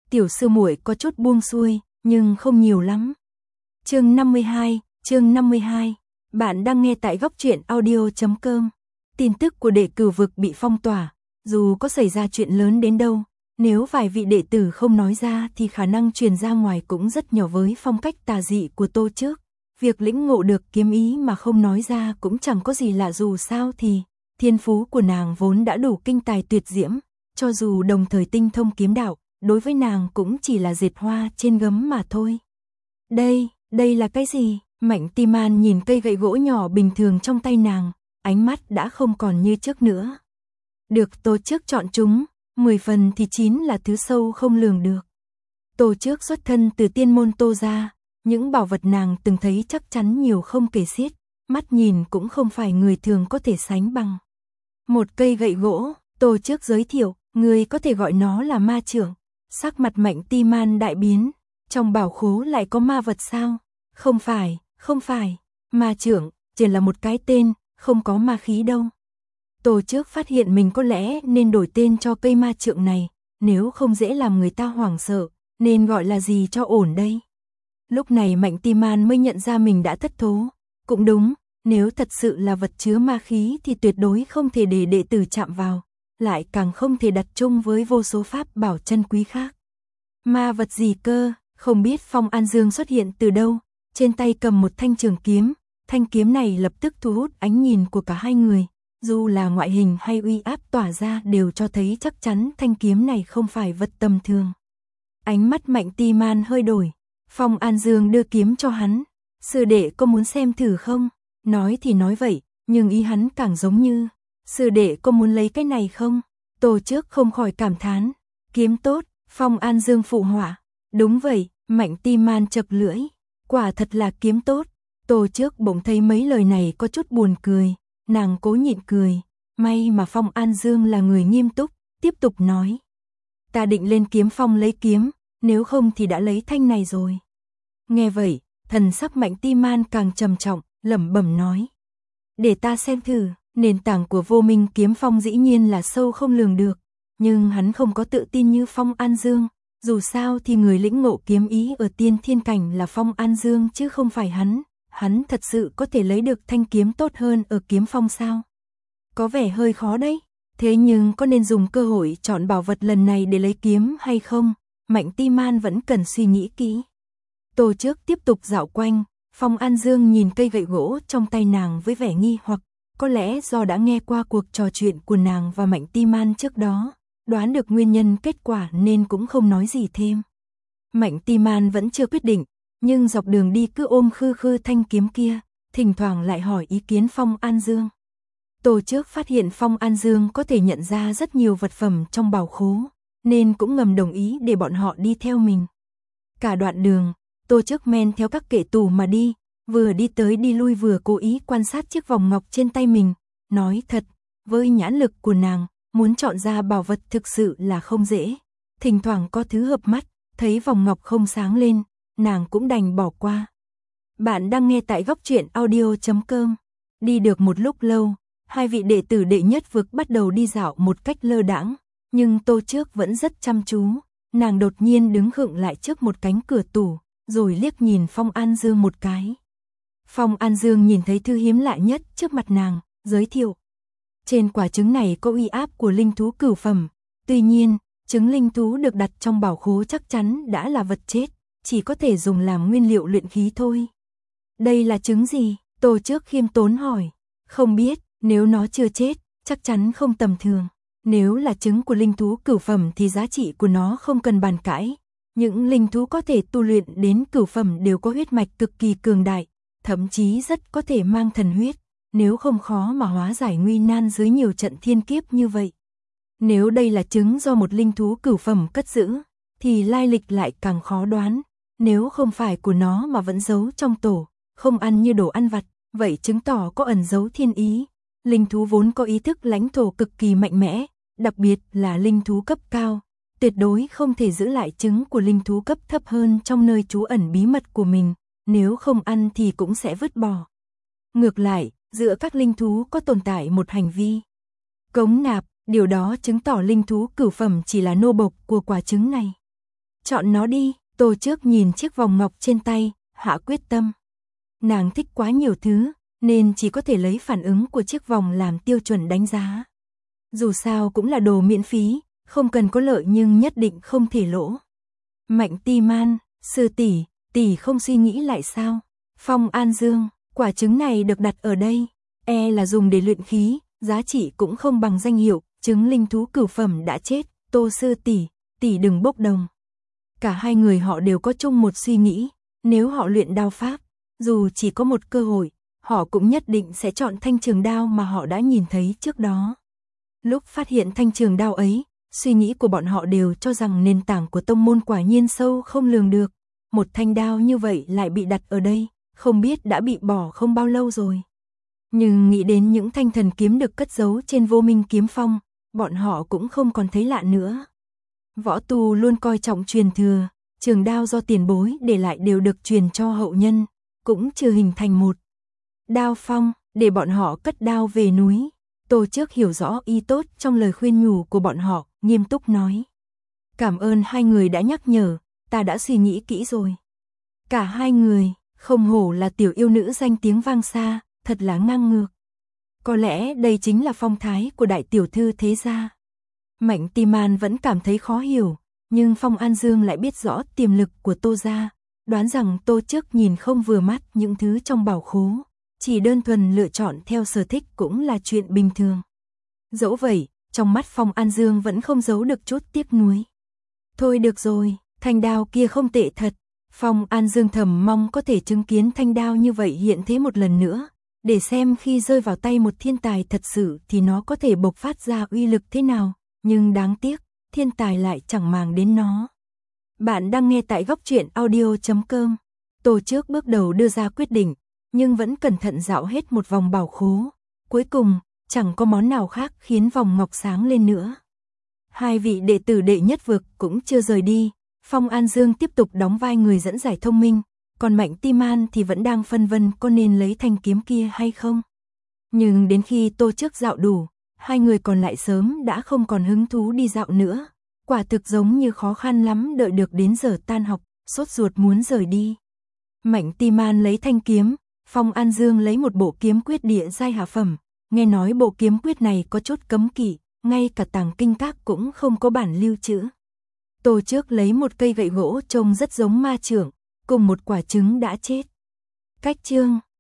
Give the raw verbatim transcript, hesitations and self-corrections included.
tiểu sư muội có chút buông xuôi, nhưng không nhiều lắm. Chương năm mươi hai, chương năm mươi hai. Bạn đang nghe tại góc truyện audio chấm com. Tin tức của đệ cửu vực bị phong tỏa, dù có xảy ra chuyện lớn đến đâu, nếu vài vị đệ tử không nói ra thì khả năng truyền ra ngoài cũng rất nhỏ. Với phong cách tà dị của Tô Trước, việc lĩnh ngộ được kiếm ý mà không nói ra cũng chẳng có gì lạ, dù sao thì thiên phú của nàng vốn đã đủ kinh tài tuyệt diễm, cho dù đồng thời tinh thông kiếm đạo, đối với nàng cũng chỉ là dệt hoa trên gấm mà thôi. Đây, đây là cái gì? Mạnh Ti Man nhìn cây gậy gỗ nhỏ bình thường trong tay nàng, ánh mắt đã không còn như trước nữa. Được Tô Trước chọn chúng, mười phần thì chín là thứ sâu không lường được. Tô Trước xuất thân từ tiên môn Tô gia, những bảo vật nàng từng thấy chắc chắn nhiều không kể xiết, mắt nhìn cũng không phải người thường có thể sánh bằng. Một cây gậy gỗ, Tô Trước giới thiệu, người có thể gọi nó là ma chưởng. Sắc mặt Mạnh Ti Man đại biến, trong bảo khố lại có ma vật sao? Không phải, không phải, ma chưởng chỉ là một cái tên, không có ma khí đâu. Tô Trước phát hiện mình có lẽ nên đổi tên cho cây ma chưởng này, nếu không dễ làm người ta hoảng sợ, nên gọi là gì cho ổn đây? Lúc này Mạnh Ti Man mới nhận ra mình đã thất thố. Cũng đúng, nếu thật sự là vật chứa ma khí thì tuyệt đối không thể để đệ tử chạm vào, lại càng không thể đặt chung với vô số pháp bảo chân quý khác. Ma vật gì cơ? Không biết Phong An Dương xuất hiện từ đâu, trên tay cầm một thanh trường kiếm, thanh kiếm này lập tức thu hút ánh nhìn của cả hai người, dù là ngoại hình hay uy áp tỏa ra đều cho thấy chắc chắn thanh kiếm này không phải vật tầm thường. Ánh mắt Mạnh Ti Man hơi đổi, Phong An Dương đưa kiếm cho hắn, sư đệ có muốn xem thử không? Nói thì nói vậy, nhưng ý hắn càng giống như, sư đệ có muốn lấy cái này không? Tô Trước không khỏi cảm thán, kiếm tốt. Phong An Dương phụ họa, đúng vậy. Mạnh Ti Man chập lưỡi, quả thật là kiếm tốt. Tô Trước bỗng thấy mấy lời này có chút buồn cười, nàng cố nhịn cười, may mà Phong An Dương là người nghiêm túc, tiếp tục nói. Ta định lên kiếm phong lấy kiếm, nếu không thì đã lấy thanh này rồi. Nghe vậy, thần sắc Mạnh Ti Man càng trầm trọng, lẩm bẩm nói. Để ta xem thử, nền tảng của vô minh kiếm phong dĩ nhiên là sâu không lường được, nhưng hắn không có tự tin như Phong An Dương. Dù sao thì người lĩnh ngộ kiếm ý ở tiên thiên cảnh là Phong An Dương chứ không phải hắn. Hắn thật sự có thể lấy được thanh kiếm tốt hơn ở kiếm phong sao? Có vẻ hơi khó đấy. Thế nhưng có nên dùng cơ hội chọn bảo vật lần này để lấy kiếm hay không? Mạnh Ti Man vẫn cần suy nghĩ kỹ. Tô Trước tiếp tục dạo quanh, Phong An Dương nhìn cây gậy gỗ trong tay nàng với vẻ nghi hoặc, có lẽ do đã nghe qua cuộc trò chuyện của nàng và Mạnh Ti Man trước đó, đoán được nguyên nhân kết quả nên cũng không nói gì thêm. Mạnh Ti Man vẫn chưa quyết định, nhưng dọc đường đi cứ ôm khư khư thanh kiếm kia, thỉnh thoảng lại hỏi ý kiến Phong An Dương. Tô Trước phát hiện Phong An Dương có thể nhận ra rất nhiều vật phẩm trong bảo khố, nên cũng ngầm đồng ý để bọn họ đi theo mình. Cả đoạn đường, Tô Trước men theo các kệ tủ mà đi, vừa đi tới đi lui vừa cố ý quan sát chiếc vòng ngọc trên tay mình. Nói thật, với nhãn lực của nàng, muốn chọn ra bảo vật thực sự là không dễ. Thỉnh thoảng có thứ hợp mắt, thấy vòng ngọc không sáng lên, nàng cũng đành bỏ qua. Bạn đang nghe tại góc truyện audio chấm com. Đi được một lúc lâu, hai vị đệ tử đệ nhất vực bắt đầu đi dạo một cách lơ đãng, nhưng Tô Trước vẫn rất chăm chú. Nàng đột nhiên đứng khựng lại trước một cánh cửa tủ, rồi liếc nhìn Phong An Dương một cái. Phong An Dương nhìn thấy thứ hiếm lạ nhất trước mặt nàng, giới thiệu. Trên quả trứng này có uy áp của linh thú cửu phẩm, tuy nhiên, trứng linh thú được đặt trong bảo khố chắc chắn đã là vật chết, chỉ có thể dùng làm nguyên liệu luyện khí thôi. Đây là trứng gì? Tô Trước khiêm tốn hỏi. Không biết, nếu nó chưa chết, chắc chắn không tầm thường. Nếu là trứng của linh thú cửu phẩm thì giá trị của nó không cần bàn cãi. Những linh thú có thể tu luyện đến cửu phẩm đều có huyết mạch cực kỳ cường đại, thậm chí rất có thể mang thần huyết, nếu không khó mà hóa giải nguy nan dưới nhiều trận thiên kiếp như vậy. Nếu đây là trứng do một linh thú cửu phẩm cất giữ, thì lai lịch lại càng khó đoán. Nếu không phải của nó mà vẫn giấu trong tổ, không ăn như đồ ăn vặt, vậy chứng tỏ có ẩn giấu thiên ý. Linh thú vốn có ý thức lãnh thổ cực kỳ mạnh mẽ, đặc biệt là linh thú cấp cao, tuyệt đối không thể giữ lại trứng của linh thú cấp thấp hơn trong nơi trú ẩn bí mật của mình, nếu không ăn thì cũng sẽ vứt bỏ. Ngược lại, giữa các linh thú có tồn tại một hành vi cống nạp, điều đó chứng tỏ linh thú cửu phẩm chỉ là nô bộc của quả trứng này. Chọn nó đi, Tô Trước nhìn chiếc vòng ngọc trên tay, hạ quyết tâm. Nàng thích quá nhiều thứ, nên chỉ có thể lấy phản ứng của chiếc vòng làm tiêu chuẩn đánh giá. Dù sao cũng là đồ miễn phí, không cần có lợi nhưng nhất định không thể lỗ. Mạnh Ti Man, sư tỷ, tỷ không suy nghĩ lại sao? Phong An Dương, quả trứng này được đặt ở đây, e là dùng để luyện khí, giá trị cũng không bằng danh hiệu, trứng linh thú cửu phẩm đã chết, Tô sư tỷ, tỷ đừng bốc đồng. Cả hai người họ đều có chung một suy nghĩ, nếu họ luyện đao pháp, dù chỉ có một cơ hội, họ cũng nhất định sẽ chọn thanh trường đao mà họ đã nhìn thấy trước đó. Lúc phát hiện thanh trường đao ấy, suy nghĩ của bọn họ đều cho rằng nền tảng của tông môn quả nhiên sâu không lường được. Một thanh đao như vậy lại bị đặt ở đây, không biết đã bị bỏ không bao lâu rồi. Nhưng nghĩ đến những thanh thần kiếm được cất giấu trên Vô Minh kiếm phong, bọn họ cũng không còn thấy lạ nữa. Võ tu luôn coi trọng truyền thừa, trường đao do tiền bối để lại đều được truyền cho hậu nhân, cũng chưa hình thành một đao phong, để bọn họ cất đao về núi. Tô Trước hiểu rõ ý tốt trong lời khuyên nhủ của bọn họ, nghiêm túc nói. Cảm ơn hai người đã nhắc nhở, ta đã suy nghĩ kỹ rồi. Cả hai người, không hổ là tiểu yêu nữ danh tiếng vang xa, thật là ngang ngược. Có lẽ đây chính là phong thái của đại tiểu thư thế gia. Mạnh Ti Man vẫn cảm thấy khó hiểu, nhưng Phong An Dương lại biết rõ tiềm lực của Tô gia, đoán rằng Tô Trước nhìn không vừa mắt những thứ trong bảo khố, chỉ đơn thuần lựa chọn theo sở thích cũng là chuyện bình thường. Dẫu vậy, trong mắt Phong An Dương vẫn không giấu được chút tiếc nuối. Thôi được rồi, thanh đao kia không tệ thật. Phong An Dương thầm mong có thể chứng kiến thanh đao như vậy hiện thế một lần nữa, để xem khi rơi vào tay một thiên tài thật sự thì nó có thể bộc phát ra uy lực thế nào, nhưng đáng tiếc, thiên tài lại chẳng màng đến nó. Bạn đang nghe tại góc truyện audio chấm com. Tô Trước bước đầu đưa ra quyết định, nhưng vẫn cẩn thận dạo hết một vòng bảo khố. Cuối cùng, chẳng có món nào khác khiến vòng ngọc sáng lên nữa. Hai vị đệ tử đệ nhất vực cũng chưa rời đi. Phong An Dương tiếp tục đóng vai người dẫn giải thông minh, còn Mạnh Ti Man thì vẫn đang phân vân có nên lấy thanh kiếm kia hay không. Nhưng đến khi Tô Trước dạo đủ, hai người còn lại sớm đã không còn hứng thú đi dạo nữa. Quả thực giống như khó khăn lắm đợi được đến giờ tan học, sốt ruột muốn rời đi. Mạnh Ti Man lấy thanh kiếm, Phong An Dương lấy một bộ kiếm quyết địa giai hạ phẩm. Nghe nói bộ kiếm quyết này có chút cấm kỵ, ngay cả tàng kinh các cũng không có bản lưu trữ. Tô Trước lấy một cây gậy gỗ trông rất giống ma chưởng, cùng một quả trứng đã chết. Cách chương